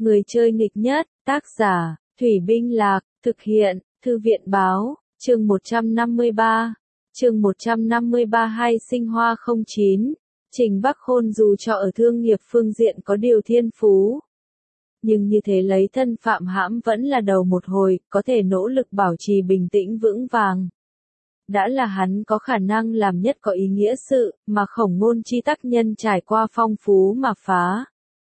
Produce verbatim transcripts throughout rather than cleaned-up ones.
Người chơi nghịch nhất, tác giả, Thủy Binh Lạc, thực hiện, Thư viện Báo, chương một trăm năm mươi ba. Chương một trăm năm mươi ba hai sinh hoa không chín. Trình Bắc Khôn dù cho ở thương nghiệp phương diện có điều thiên phú, nhưng như thế lấy thân phạm hãm vẫn là đầu một hồi, có thể nỗ lực bảo trì bình tĩnh vững vàng. Đã là hắn có khả năng làm nhất có ý nghĩa sự, mà Khổng Ngôn chi tác nhân trải qua phong phú mà phá.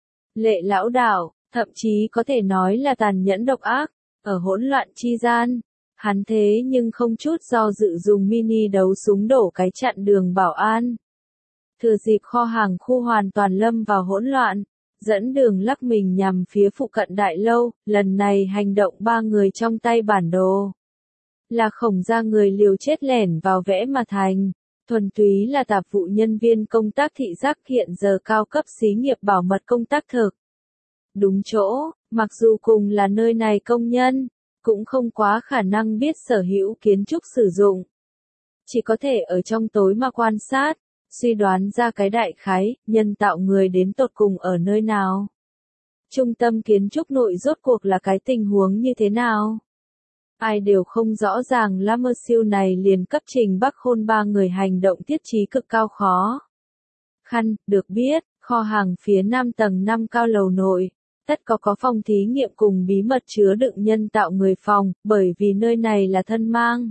Lệ lão đạo, thậm chí có thể nói là tàn nhẫn độc ác, ở hỗn loạn chi gian. Hắn thế nhưng không chút do dự dùng mini đấu súng đổ cái chặn đường bảo an. Thừa dịp kho hàng khu hoàn toàn lâm vào hỗn loạn, dẫn đường lắc mình nhằm phía phụ cận đại lâu, lần này hành động ba người trong tay bản đồ. Là Khổng gia người liều chết lẻn vào vẽ mà thành, thuần túy là tạp vụ nhân viên công tác thị giác hiện giờ cao cấp xí nghiệp bảo mật công tác thực. Đúng chỗ, mặc dù cùng là nơi này công nhân, cũng không quá khả năng biết sở hữu kiến trúc sử dụng. Chỉ có thể ở trong tối mà quan sát, suy đoán ra cái đại khái, nhân tạo người đến tột cùng ở nơi nào. Trung tâm kiến trúc nội rốt cuộc là cái tình huống như thế nào? Ai đều không rõ ràng La Mơ Siêu này liền cấp Trình Bắc Khôn ba người hành động tiết trí cực cao khó. Khăn, được biết, kho hàng phía nam tầng năm cao lầu nội, tất có có phòng thí nghiệm cùng bí mật chứa đựng nhân tạo người phòng, bởi vì nơi này là thân mang.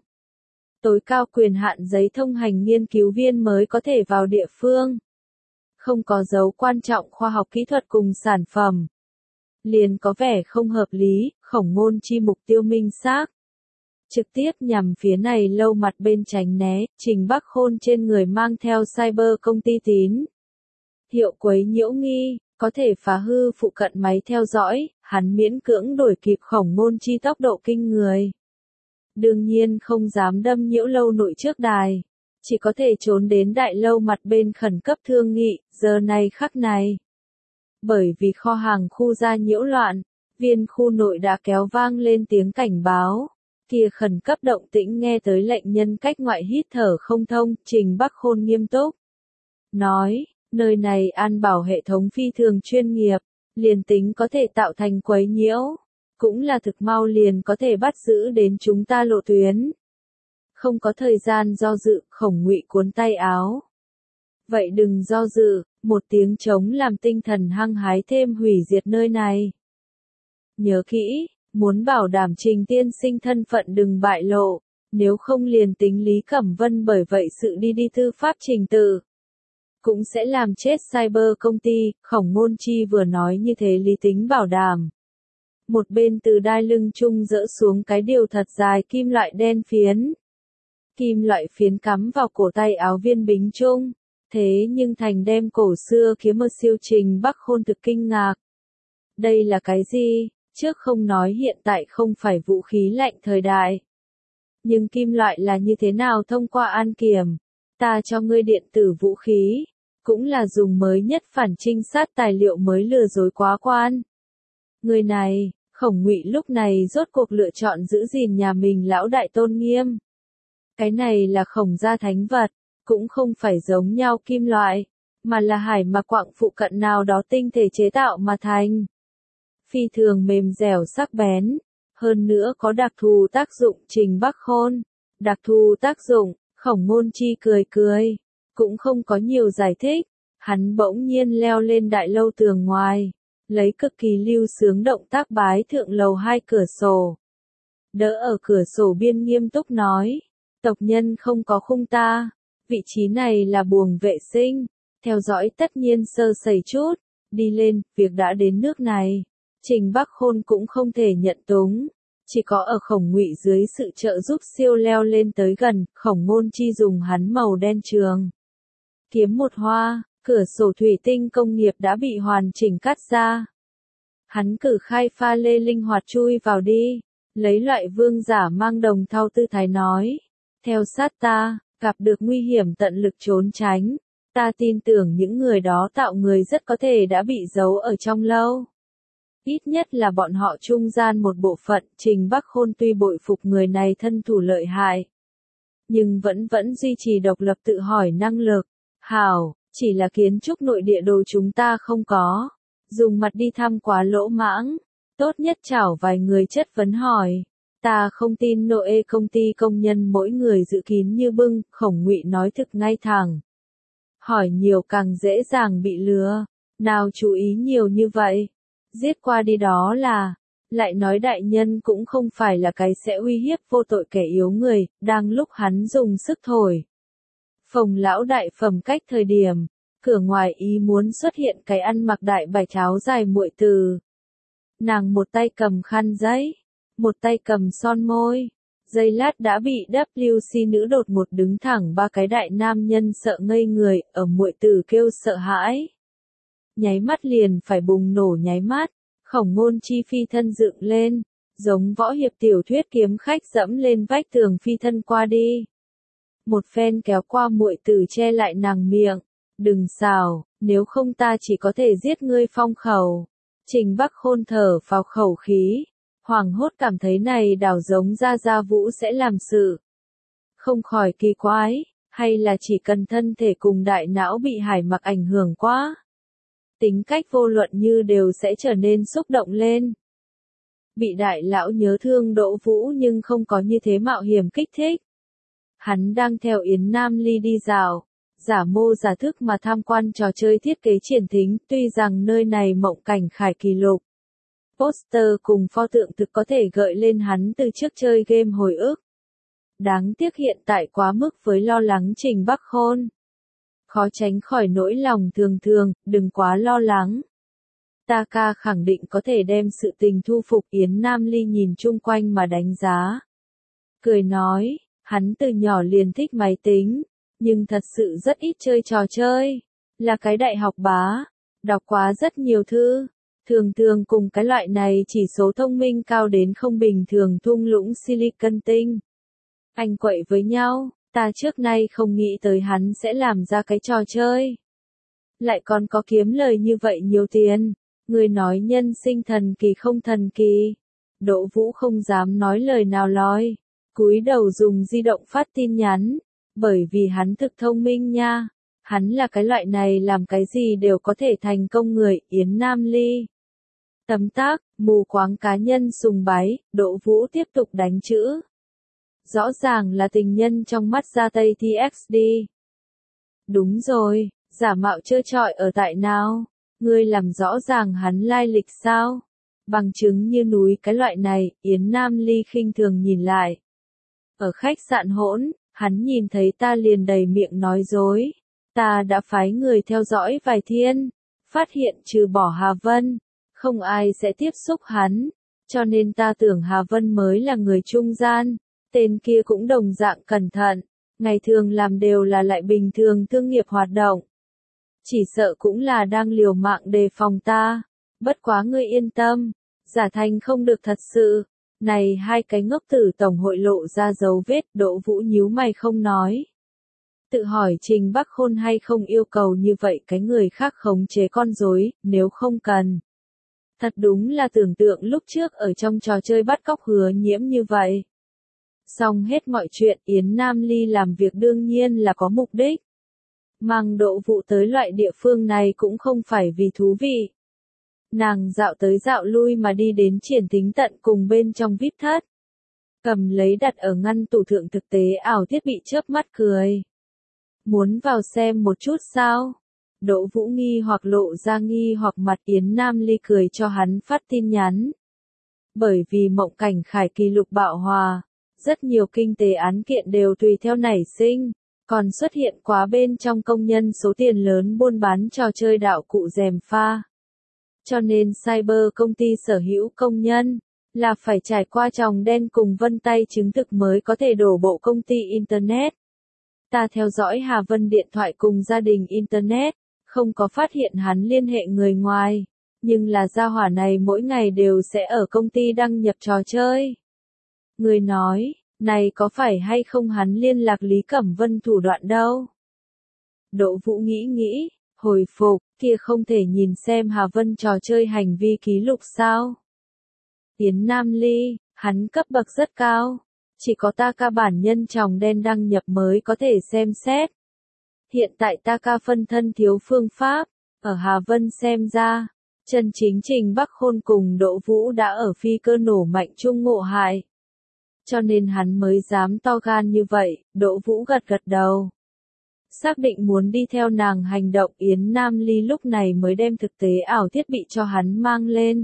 Tối cao quyền hạn giấy thông hành nghiên cứu viên mới có thể vào địa phương. Không có dấu quan trọng khoa học kỹ thuật cùng sản phẩm. Liền có vẻ không hợp lý, Khổng Ngôn chi mục tiêu minh xác. Trực tiếp nhằm phía này lâu mặt bên tránh né, Trình Bắc Khôn trên người mang theo cyber công ty tín hiệu quấy nhiễu nghi, có thể phá hư phụ cận máy theo dõi, hắn miễn cưỡng đổi kịp Khổng Ngôn chi tốc độ kinh người. Đương nhiên không dám đâm nhiễu lâu nội trước đài, chỉ có thể trốn đến đại lâu mặt bên khẩn cấp thương nghị, giờ này khắc này. Bởi vì kho hàng khu ra nhiễu loạn, viên khu nội đã kéo vang lên tiếng cảnh báo. Kia khẩn cấp động tĩnh nghe tới lệnh nhân cách ngoại hít thở không thông, Trình Bắc Khôn nghiêm túc. Nói, nơi này an bảo hệ thống phi thường chuyên nghiệp, liền tính có thể tạo thành quấy nhiễu, cũng là thực mau liền có thể bắt giữ đến chúng ta lộ tuyến. Không có thời gian do dự, Khổng Ngụy cuốn tay áo. Vậy đừng do dự, một tiếng trống làm tinh thần hăng hái thêm hủy diệt nơi này. Nhớ kỹ, muốn bảo đảm Trình tiên sinh thân phận đừng bại lộ, nếu không liền tính Lý Cẩm Vân bởi vậy sự đi đi tư pháp trình tự. Cũng sẽ làm chết cyber công ty, Khổng Ngôn chi vừa nói như thế lý tính bảo đảm. Một bên từ đai lưng chung dỡ xuống cái điều thật dài kim loại đen phiến. Kim loại phiến cắm vào cổ tay áo viên bính chung, thế nhưng thành đem cổ xưa kiếm mơ siêu Trình Bắc Khôn thực kinh ngạc. Đây là cái gì? Trước không nói hiện tại không phải vũ khí lạnh thời đại. Nhưng kim loại là như thế nào thông qua an kiểm? Ta cho ngươi điện tử vũ khí, cũng là dùng mới nhất phản trinh sát tài liệu mới lừa dối quá quan. Người này, Khổng Ngụy lúc này rốt cuộc lựa chọn giữ gìn nhà mình lão đại tôn nghiêm. Cái này là Khổng gia thánh vật, cũng không phải giống nhau kim loại, mà là hải mà quặng phụ cận nào đó tinh thể chế tạo mà thành. Phi thường mềm dẻo sắc bén, hơn nữa có đặc thù tác dụng. Trình Bắc Khôn, đặc thù tác dụng, Khổng Ngôn chi cười cười, cũng không có nhiều giải thích, hắn bỗng nhiên leo lên đại lâu tường ngoài, lấy cực kỳ lưu sướng động tác bái thượng lầu hai cửa sổ. Đỡ ở cửa sổ biên nghiêm túc nói, tộc nhân không có khung ta, vị trí này là buồng vệ sinh, theo dõi tất nhiên sơ sẩy chút, đi lên, việc đã đến nước này. Trình Bắc Khôn cũng không thể nhận túng, chỉ có ở Khổng Ngụy dưới sự trợ giúp siêu leo lên tới gần, Khổng Ngôn chi dùng hắn màu đen trường kiếm một hoa, cửa sổ thủy tinh công nghiệp đã bị hoàn chỉnh cắt ra. Hắn cử khai pha lê linh hoạt chui vào đi, lấy loại vương giả mang đồng thau tư thái nói, theo sát ta, gặp được nguy hiểm tận lực trốn tránh, ta tin tưởng những người đó tạo người rất có thể đã bị giấu ở trong lâu. Ít nhất là bọn họ trung gian một bộ phận. Trình Bắc Khôn tuy bội phục người này thân thủ lợi hại, nhưng vẫn vẫn duy trì độc lập tự hỏi năng lực. Hảo, chỉ là kiến trúc nội địa đồ chúng ta không có. dùng mặt đi thăm quá lỗ mãng, tốt nhất chảo vài người chất vấn hỏi. Ta không tin Noe công ty công nhân mỗi người giữ kín như bưng, Khổng Ngụy nói thực ngay thẳng. Hỏi nhiều càng dễ dàng bị lừa, nào chú ý nhiều như vậy, giết qua đi đó là, lại nói đại nhân cũng không phải là cái sẽ uy hiếp vô tội kẻ yếu người, đang lúc hắn dùng sức thổi. Phồng lão đại phẩm cách thời điểm, cửa ngoài ý muốn xuất hiện cái ăn mặc đại bạch áo dài muội từ. Nàng một tay cầm khăn giấy, một tay cầm son môi, giây lát đã bị vê kép xê nữ đột ngột đứng thẳng ba cái đại nam nhân sợ ngây người, ở muội từ kêu sợ hãi. Nháy mắt liền phải bùng nổ nháy mắt, Khổng Ngôn Chi phi thân dựng lên, giống võ hiệp tiểu thuyết kiếm khách dẫm lên vách tường phi thân qua đi. Một phen kéo qua muội từ che lại nàng miệng, đừng xào, nếu không ta chỉ có thể giết ngươi phong khẩu. Trình Bắc Khôn thở vào khẩu khí, hoảng hốt cảm thấy này đảo giống Gia Gia Vũ sẽ làm sự. Không khỏi kỳ quái, hay là chỉ cần thân thể cùng đại não bị hải mặc ảnh hưởng quá. Tính cách vô luận như đều sẽ trở nên xúc động lên. Bị đại lão nhớ thương Đỗ Vũ nhưng không có như thế mạo hiểm kích thích. Hắn đang theo Yến Nam Ly đi dạo, giả mô giả thức mà tham quan trò chơi thiết kế triển thính, tuy rằng nơi này mộng cảnh khải kỳ lục. Poster cùng pho tượng thực có thể gợi lên hắn từ trước chơi game hồi ức. Đáng tiếc hiện tại quá mức với lo lắng Trình Bắc Khôn. Khó tránh khỏi nỗi lòng thường thường, đừng quá lo lắng. Ta ca khẳng định có thể đem sự tình thu phục. Yến Nam Ly nhìn chung quanh mà đánh giá. Cười nói, hắn từ nhỏ liền thích máy tính, nhưng thật sự rất ít chơi trò chơi. Là cái đại học bá, đọc quá rất nhiều thư. Thường thường cùng cái loại này chỉ số thông minh cao đến không bình thường thung lũng Silicon tinh. Anh quậy với nhau, ta trước nay không nghĩ tới hắn sẽ làm ra cái trò chơi. Lại còn có kiếm lời như vậy nhiều tiền, người nói nhân sinh thần kỳ không thần kỳ. Đỗ Vũ không dám nói lời nào lói, cúi đầu dùng di động phát tin nhắn, bởi vì hắn thực thông minh nha. Hắn là cái loại này làm cái gì đều có thể thành công người. Yến Nam Ly. Tấm tác, mù quáng cá nhân sùng bái, Đỗ Vũ tiếp tục đánh chữ. Rõ ràng là tình nhân trong mắt Gia Tây tê ích đê. Đúng rồi, giả mạo trơ trọi ở tại nào? Ngươi làm rõ ràng hắn lai lịch sao? Bằng chứng như núi cái loại này, Yến Nam Ly khinh thường nhìn lại. Ở khách sạn hỗn, hắn nhìn thấy ta liền đầy miệng nói dối. Ta đã phái người theo dõi vài thiên, phát hiện trừ bỏ Hà Vân, không ai sẽ tiếp xúc hắn, cho nên ta tưởng Hà Vân mới là người trung gian, tên kia cũng đồng dạng cẩn thận, ngày thường làm đều là lại bình thường thương nghiệp hoạt động. Chỉ sợ cũng là đang liều mạng đề phòng ta, bất quá ngươi yên tâm, giả thành không được thật sự. Này hai cái ngốc tử tổng hội lộ ra dấu vết. Đỗ Vũ nhíu mày không nói. Tự hỏi Trình Bắc Khôn hay không yêu cầu như vậy cái người khác khống chế con rối, nếu không cần. Thật đúng là tưởng tượng lúc trước ở trong trò chơi bắt cóc Hứa Nhiễm như vậy. Xong hết mọi chuyện, Yến Nam Ly làm việc đương nhiên là có mục đích. Mang Đỗ Vũ tới loại địa phương này cũng không phải vì thú vị. Nàng dạo tới dạo lui mà đi đến triển thính tận cùng bên trong vê i pê thất. Cầm lấy đặt ở ngăn tủ thượng thực tế ảo thiết bị chớp mắt cười. Muốn vào xem một chút sao? Đỗ Vũ nghi hoặc lộ ra nghi hoặc mặt. Yến Nam Ly cười cho hắn phát tin nhắn. Bởi vì mộng cảnh khải kỳ lục bạo hòa, rất nhiều kinh tế án kiện đều tùy theo nảy sinh, còn xuất hiện quá bên trong công nhân số tiền lớn buôn bán trò chơi đạo cụ gièm pha. Cho nên Cyber công ty sở hữu công nhân, là phải trải qua tròng đen cùng vân tay chứng thực mới có thể đổ bộ công ty Internet. Ta theo dõi Hà Vân điện thoại cùng gia đình Internet, không có phát hiện hắn liên hệ người ngoài, nhưng là gia hỏa này mỗi ngày đều sẽ ở công ty đăng nhập trò chơi. Người nói, này có phải hay không hắn liên lạc Lý Cẩm Vân thủ đoạn đâu? Đỗ Vũ nghĩ nghĩ, hồi phục, kia không thể nhìn xem Hà Vân trò chơi hành vi ký lục sao? Yến Nam Ly, hắn cấp bậc rất cao, chỉ có ta ca bản nhân tròng đen đăng nhập mới có thể xem xét. Hiện tại ta ca phân thân thiếu phương pháp, ở Hà Vân xem ra, Chân chính Trình Bắc Khôn cùng Đỗ Vũ đã ở phi cơ nổ mạnh chung ngộ hại. Cho nên hắn mới dám to gan như vậy, Đỗ Vũ gật gật đầu. Xác định muốn đi theo nàng hành động, Yến Nam Ly lúc này mới đem thực tế ảo thiết bị cho hắn mang lên.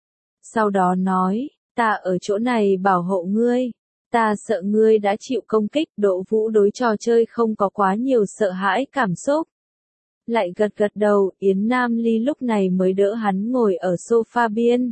Sau đó nói, ta ở chỗ này bảo hộ ngươi. Ta sợ ngươi đã chịu công kích. Đỗ Vũ đối trò chơi không có quá nhiều sợ hãi cảm xúc. Lại gật gật đầu, Yến Nam Ly lúc này mới đỡ hắn ngồi ở sofa biên.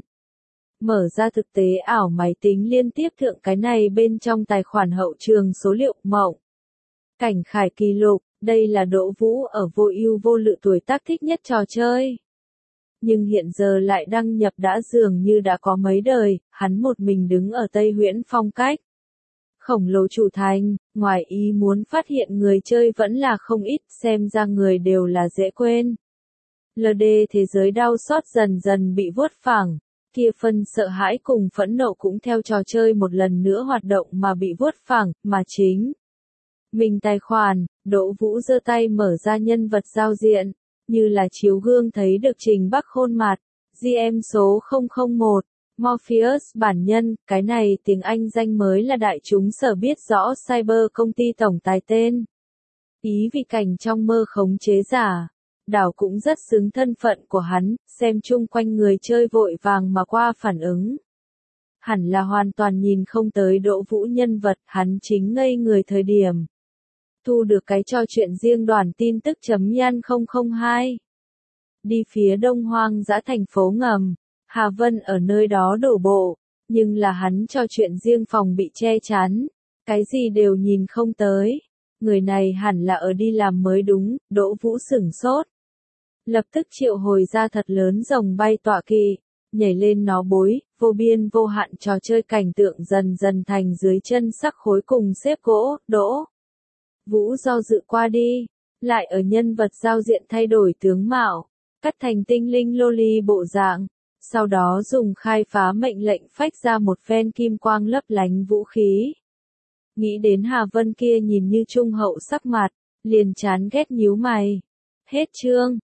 Mở ra thực tế ảo máy tính liên tiếp thượng cái này bên trong tài khoản hậu trường số liệu mộng. Cảnh khải kỳ lục, đây là Đỗ Vũ ở vô ưu vô lự tuổi tác thích nhất trò chơi. Nhưng hiện giờ lại đăng nhập đã dường như đã có mấy đời, hắn một mình đứng ở Tây Huyễn Phong cách. Khổng lồ chủ thành, ngoài ý muốn phát hiện người chơi vẫn là không ít, xem ra người đều là dễ quên. lờ đê thế giới đau xót dần dần bị vuốt phẳng, kia phân sợ hãi cùng phẫn nộ cũng theo trò chơi một lần nữa hoạt động mà bị vuốt phẳng, mà chính. Mình tài khoản, Đỗ Vũ giơ tay mở ra nhân vật giao diện, như là chiếu gương thấy được Trình Bắc Khôn mặt, giê em số không không một. Morpheus bản nhân, cái này tiếng Anh danh mới là đại chúng sở biết rõ cyber công ty tổng tài tên. Ý vì cảnh trong mơ khống chế giả. Đảo cũng rất xứng thân phận của hắn, xem chung quanh người chơi vội vàng mà qua phản ứng. Hẳn là hoàn toàn nhìn không tới Đỗ Vũ nhân vật, hắn chính ngây người thời điểm. Thu được cái trò chuyện riêng đoàn tin tức chấm yan không không hai. Đi phía đông hoang dã thành phố ngầm. Hà Vân ở nơi đó đổ bộ, nhưng là hắn cho chuyện riêng phòng bị che chắn, cái gì đều nhìn không tới. Người này hẳn là ở đi làm mới đúng, Đỗ Vũ sửng sốt. Lập tức triệu hồi ra thật lớn rồng bay tọa kỵ, nhảy lên nó bối, vô biên vô hạn trò chơi cảnh tượng dần dần thành dưới chân sắc khối cùng xếp gỗ, Đỗ Vũ do dự qua đi, lại ở nhân vật giao diện thay đổi tướng mạo, cắt thành tinh linh loli bộ dạng. Sau đó dùng khai phá mệnh lệnh phách ra một phen kim quang lấp lánh vũ khí. Nghĩ đến Hà Vân kia nhìn như trung hậu sắc mặt, liền chán ghét nhíu mày. Hết chương.